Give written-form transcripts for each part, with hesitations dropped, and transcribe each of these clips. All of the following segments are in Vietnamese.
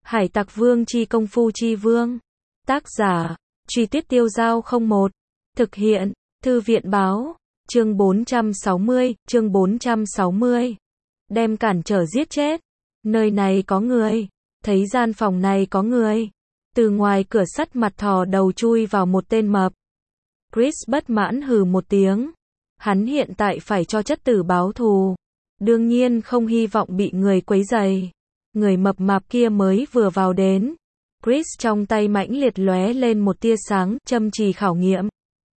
Hải Tặc Vương chi công phu chi vương. Tác giả, Truy Tuyết Tiêu Dao 01. Thực hiện, Thư viện báo. Chương 460. Đem cản trở giết chết. Nơi này có người. Thấy gian phòng này có người. Từ ngoài cửa sắt mặt thò đầu chui vào một tên mập. Chris bất mãn hừ một tiếng. Hắn hiện tại phải cho chất tử báo thù. Đương nhiên không hy vọng bị người quấy rầy. Người mập mạp kia mới vừa vào đến. Chris trong tay mãnh liệt lóe lên một tia sáng, châm chì khảo nghiệm.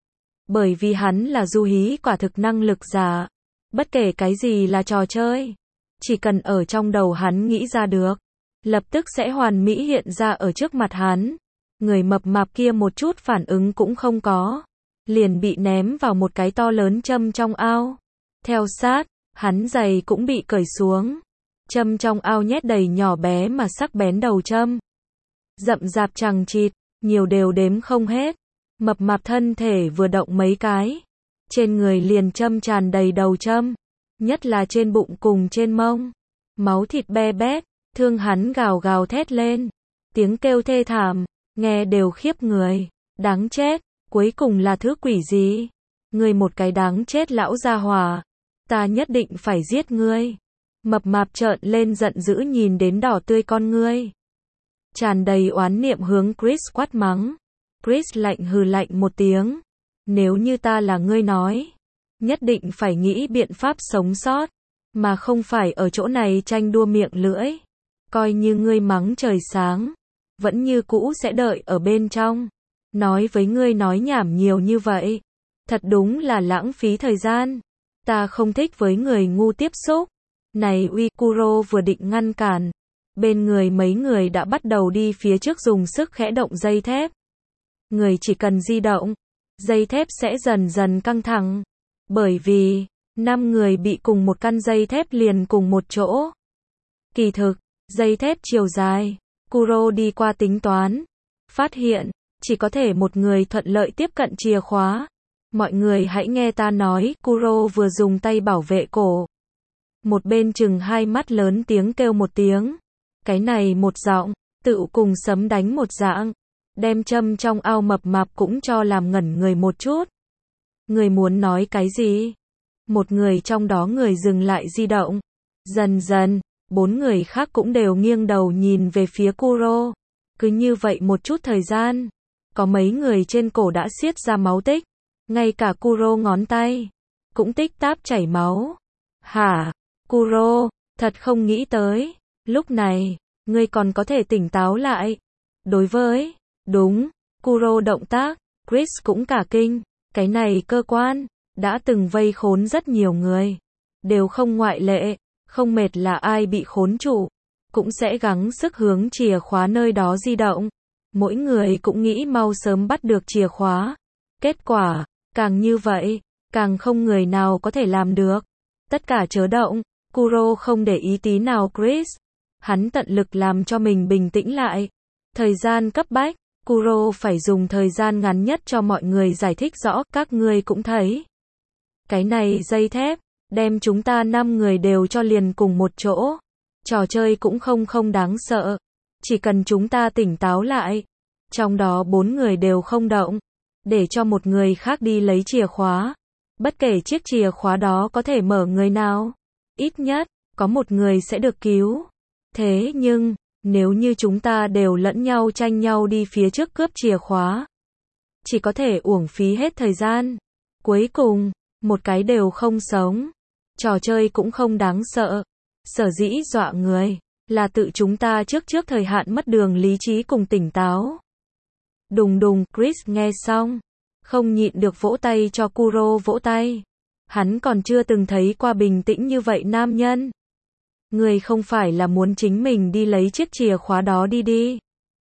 Bởi vì hắn là du hí quả thực năng lực giả. Bất kể cái gì là trò chơi. Chỉ cần ở trong đầu hắn nghĩ ra được. Lập tức sẽ hoàn mỹ hiện ra ở trước mặt hắn. Người mập mạp kia một chút phản ứng cũng không có. Liền bị ném vào một cái to lớn châm trong ao. Theo sát, hắn giày cũng bị cởi xuống. Châm trong ao nhét đầy nhỏ bé mà sắc bén đầu châm. Rậm rạp chằng chịt, nhiều đều đếm không hết. Mập mạp thân thể vừa động mấy cái. Trên người liền châm tràn đầy đầu châm. Nhất là trên bụng cùng trên mông. Máu thịt be bét, thương hắn gào gào thét lên. Tiếng kêu thê thảm, nghe đều khiếp người. Đáng chết, cuối cùng là thứ quỷ gì? Ngươi một cái đáng chết lão gia hỏa. Ta nhất định phải giết ngươi. Mập mạp trợn lên giận dữ nhìn đến đỏ tươi con ngươi. Tràn đầy oán niệm hướng Chris quát mắng. Chris lạnh hừ lạnh một tiếng. Nếu như ta là ngươi nói. Nhất định phải nghĩ biện pháp sống sót. Mà không phải ở chỗ này tranh đua miệng lưỡi. Coi như ngươi mắng trời sáng. Vẫn như cũ sẽ đợi ở bên trong. Nói với ngươi nói nhảm nhiều như vậy. Thật đúng là lãng phí thời gian. Ta không thích với người ngu tiếp xúc. Này uy, Kuro vừa định ngăn cản. Bên người mấy người đã bắt đầu đi phía trước dùng sức khẽ động dây thép. Người chỉ cần di động, dây thép sẽ dần dần căng thẳng. Bởi vì, 5 người bị cùng một căn dây thép liền cùng một chỗ. Kỳ thực, dây thép chiều dài, Kuro đi qua tính toán. Phát hiện, chỉ có thể một người thuận lợi tiếp cận chìa khóa. Mọi người hãy nghe ta nói, Kuro vừa dùng tay bảo vệ cổ. Một bên chừng hai mắt lớn tiếng kêu một tiếng. Cái này một giọng, tự cùng sấm đánh một dạng. Đem châm trong ao mập mạp cũng cho làm ngẩn người một chút. Người muốn nói cái gì? Một người trong đó người dừng lại di động. Dần dần, 4 người khác cũng đều nghiêng đầu nhìn về phía Kuro. Cứ như vậy một chút thời gian. Có mấy người trên cổ đã xiết ra máu tích. Ngay cả Kuro ngón tay cũng tích táp chảy máu. Hả? Kuro, thật không nghĩ tới. Lúc này, ngươi còn có thể tỉnh táo lại. Đối với, đúng, Kuro động tác, Chris cũng cả kinh. Cái này cơ quan, đã từng vây khốn rất nhiều người. Đều không ngoại lệ, không mệt là ai bị khốn trụ. Cũng sẽ gắng sức hướng chìa khóa nơi đó di động. Mỗi người cũng nghĩ mau sớm bắt được chìa khóa. Kết quả, càng như vậy, càng không người nào có thể làm được. Tất cả chớ động, Kuro không để ý tí nào Chris. Hắn tận lực làm cho mình bình tĩnh lại. Thời gian cấp bách, Kuro phải dùng thời gian ngắn nhất cho mọi người giải thích rõ, các ngươi cũng thấy. Cái này dây thép, đem chúng ta 5 người đều cho liền cùng một chỗ. Trò chơi cũng không đáng sợ. Chỉ cần chúng ta tỉnh táo lại. Trong đó 4 người đều không động. Để cho một người khác đi lấy chìa khóa. Bất kể chiếc chìa khóa đó có thể mở người nào. Ít nhất, có một người sẽ được cứu. Thế nhưng, nếu như chúng ta đều lẫn nhau tranh nhau đi phía trước cướp chìa khóa. Chỉ có thể uổng phí hết thời gian. Cuối cùng, một cái đều không sống. Trò chơi cũng không đáng sợ. Sở dĩ dọa người, là tự chúng ta trước thời hạn mất đường lý trí cùng tỉnh táo. Đùng đùng, Chris nghe xong. Không nhịn được vỗ tay cho Kuro vỗ tay. Hắn còn chưa từng thấy qua bình tĩnh như vậy nam nhân. Người không phải là muốn chính mình đi lấy chiếc chìa khóa đó đi.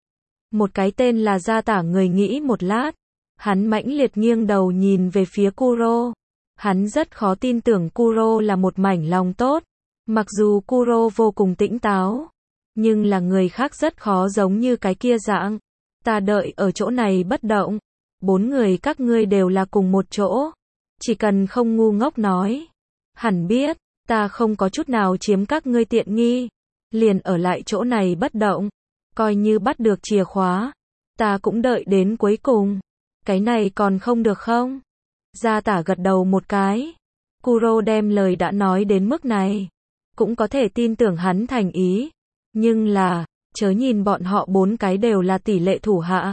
Một cái tên là Gia Tả người nghĩ một lát. Hắn mãnh liệt nghiêng đầu nhìn về phía Kuro. Hắn rất khó tin tưởng Kuro là một mảnh lòng tốt. Mặc dù Kuro vô cùng tỉnh táo. Nhưng là người khác rất khó giống như cái kia dạng. Ta đợi ở chỗ này bất động. 4 người các ngươi đều là cùng một chỗ. Chỉ cần không ngu ngốc nói. Hẳn biết, ta không có chút nào chiếm các ngươi tiện nghi. Liền ở lại chỗ này bất động. Coi như bắt được chìa khóa, ta cũng đợi đến cuối cùng. Cái này còn không được không? Gia tả gật đầu một cái. Kuro đem lời đã nói đến mức này, cũng có thể tin tưởng hắn thành ý. Nhưng là, chớ nhìn bọn họ 4 cái đều là tỷ lệ thủ hạ.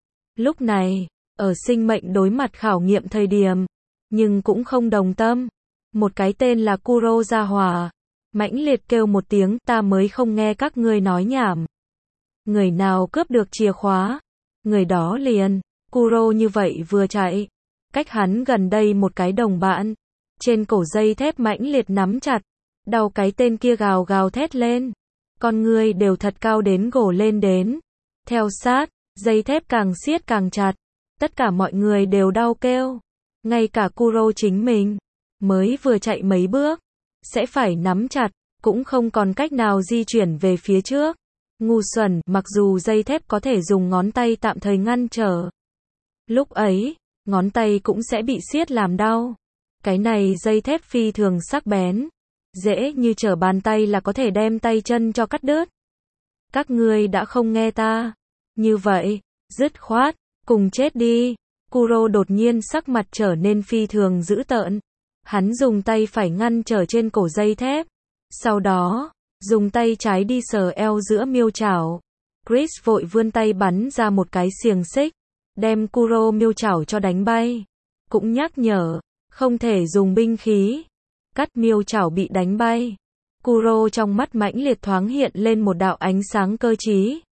Lúc này, ở sinh mệnh đối mặt khảo nghiệm thời điểm, nhưng cũng không đồng tâm. Một cái tên là Kuro gia hỏa, mãnh liệt kêu một tiếng, ta mới không nghe các ngươi nói nhảm. Người nào cướp được chìa khóa, người đó liền. Kuro như vậy vừa chạy, cách hắn gần đây một cái đồng bạn, trên cổ dây thép mãnh liệt nắm chặt, đau cái tên kia gào gào thét lên. Con người đều thật cao đến gồ lên đến. Theo sát, dây thép càng siết càng chặt. Tất cả mọi người đều đau kêu. Ngay cả Kuro chính mình, mới vừa chạy mấy bước, sẽ phải nắm chặt, cũng không còn cách nào di chuyển về phía trước. Ngu xuẩn, mặc dù dây thép có thể dùng ngón tay tạm thời ngăn trở. Lúc ấy, ngón tay cũng sẽ bị siết làm đau. Cái này dây thép phi thường sắc bén. Dễ như trở bàn tay là có thể đem tay chân cho cắt đứt. Các ngươi đã không nghe ta. Như vậy, dứt khoát, cùng chết đi. Kuro đột nhiên sắc mặt trở nên phi thường dữ tợn. Hắn dùng tay phải ngăn trở trên cổ dây thép. Sau đó, dùng tay trái đi sờ eo giữa miêu chảo. Chris vội vươn tay bắn ra một cái xiềng xích, đem Kuro miêu chảo cho đánh bay. Cũng nhắc nhở, không thể dùng binh khí. Cắt miêu chảo bị đánh bay. Kuro trong mắt mãnh liệt thoáng hiện lên một đạo ánh sáng cơ trí.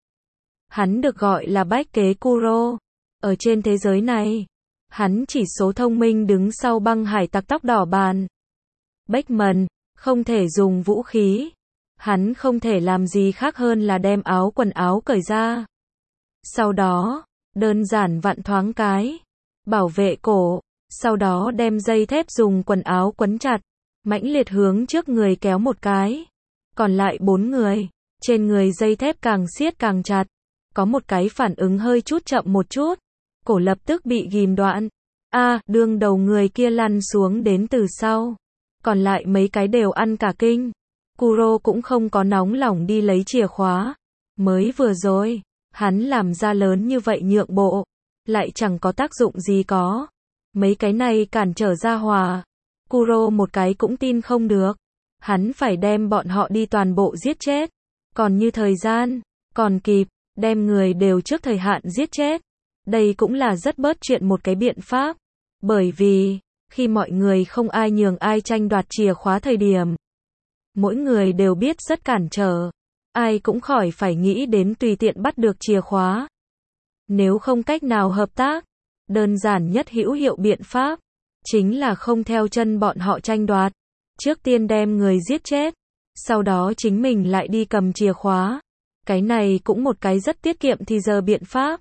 Hắn được gọi là bách kế Kuro. Ở trên thế giới này, hắn chỉ số thông minh đứng sau băng hải tặc tóc đỏ bàn. Beckman, không thể dùng vũ khí. Hắn không thể làm gì khác hơn là đem quần áo cởi ra. Sau đó, đơn giản vặn thoáng cái, bảo vệ cổ, sau đó đem dây thép dùng quần áo quấn chặt, mãnh liệt hướng trước người kéo một cái. Còn lại 4 người, trên người dây thép càng siết càng chặt, có một cái phản ứng hơi chút chậm một chút, cổ lập tức bị ghim đoạn. Đương đầu người kia lăn xuống đến từ sau. Còn lại mấy cái đều ăn cả kinh. Kuro cũng không có nóng lòng đi lấy chìa khóa. Mới vừa rồi, hắn làm ra lớn như vậy nhượng bộ, lại chẳng có tác dụng gì có. Mấy cái này cản trở ra hòa. Kuro một cái cũng tin không được. Hắn phải đem bọn họ đi toàn bộ giết chết. Còn như thời gian, còn kịp, đem người đều trước thời hạn giết chết. Đây cũng là rất bớt chuyện một cái biện pháp. Bởi vì, khi mọi người không ai nhường ai tranh đoạt chìa khóa thời điểm, mỗi người đều biết rất cản trở. Ai cũng khỏi phải nghĩ đến tùy tiện bắt được chìa khóa. Nếu không cách nào hợp tác, đơn giản nhất hữu hiệu biện pháp, chính là không theo chân bọn họ tranh đoạt. Trước tiên đem người giết chết, sau đó chính mình lại đi cầm chìa khóa. Cái này cũng một cái rất tiết kiệm thì giờ biện pháp.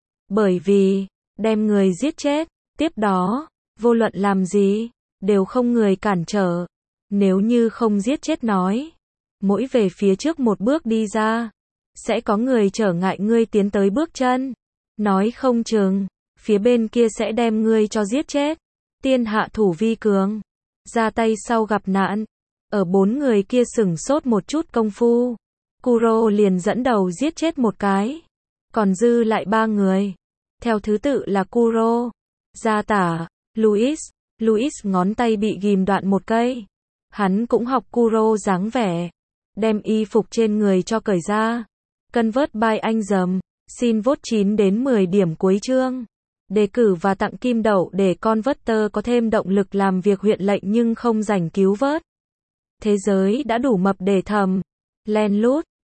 Bởi vì, đem người giết chết, tiếp đó, vô luận làm gì, đều không người cản trở. Nếu như không giết chết nói, mỗi về phía trước một bước đi ra, sẽ có người trở ngại ngươi tiến tới bước chân. Nói không chừng, phía bên kia sẽ đem ngươi cho giết chết. Tiên hạ thủ vi cường, ra tay sau gặp nạn. Ở 4 người kia sửng sốt một chút công phu, Kuro liền dẫn đầu giết chết một cái. Còn dư lại 3 người. Theo thứ tự là Kuro, Gia Tả, Louis. Louis ngón tay bị ghim đoạn một cây. Hắn cũng học Kuro dáng vẻ. Đem y phục trên người cho cởi ra. Convert by anh dầm. Xin vote 9 đến 10 điểm cuối chương. Đề cử và tặng kim đậu để Converter có thêm động lực làm việc huyện lệnh nhưng không rảnh cứu vớt. Thế giới đã đủ mập để thầm. Len lút.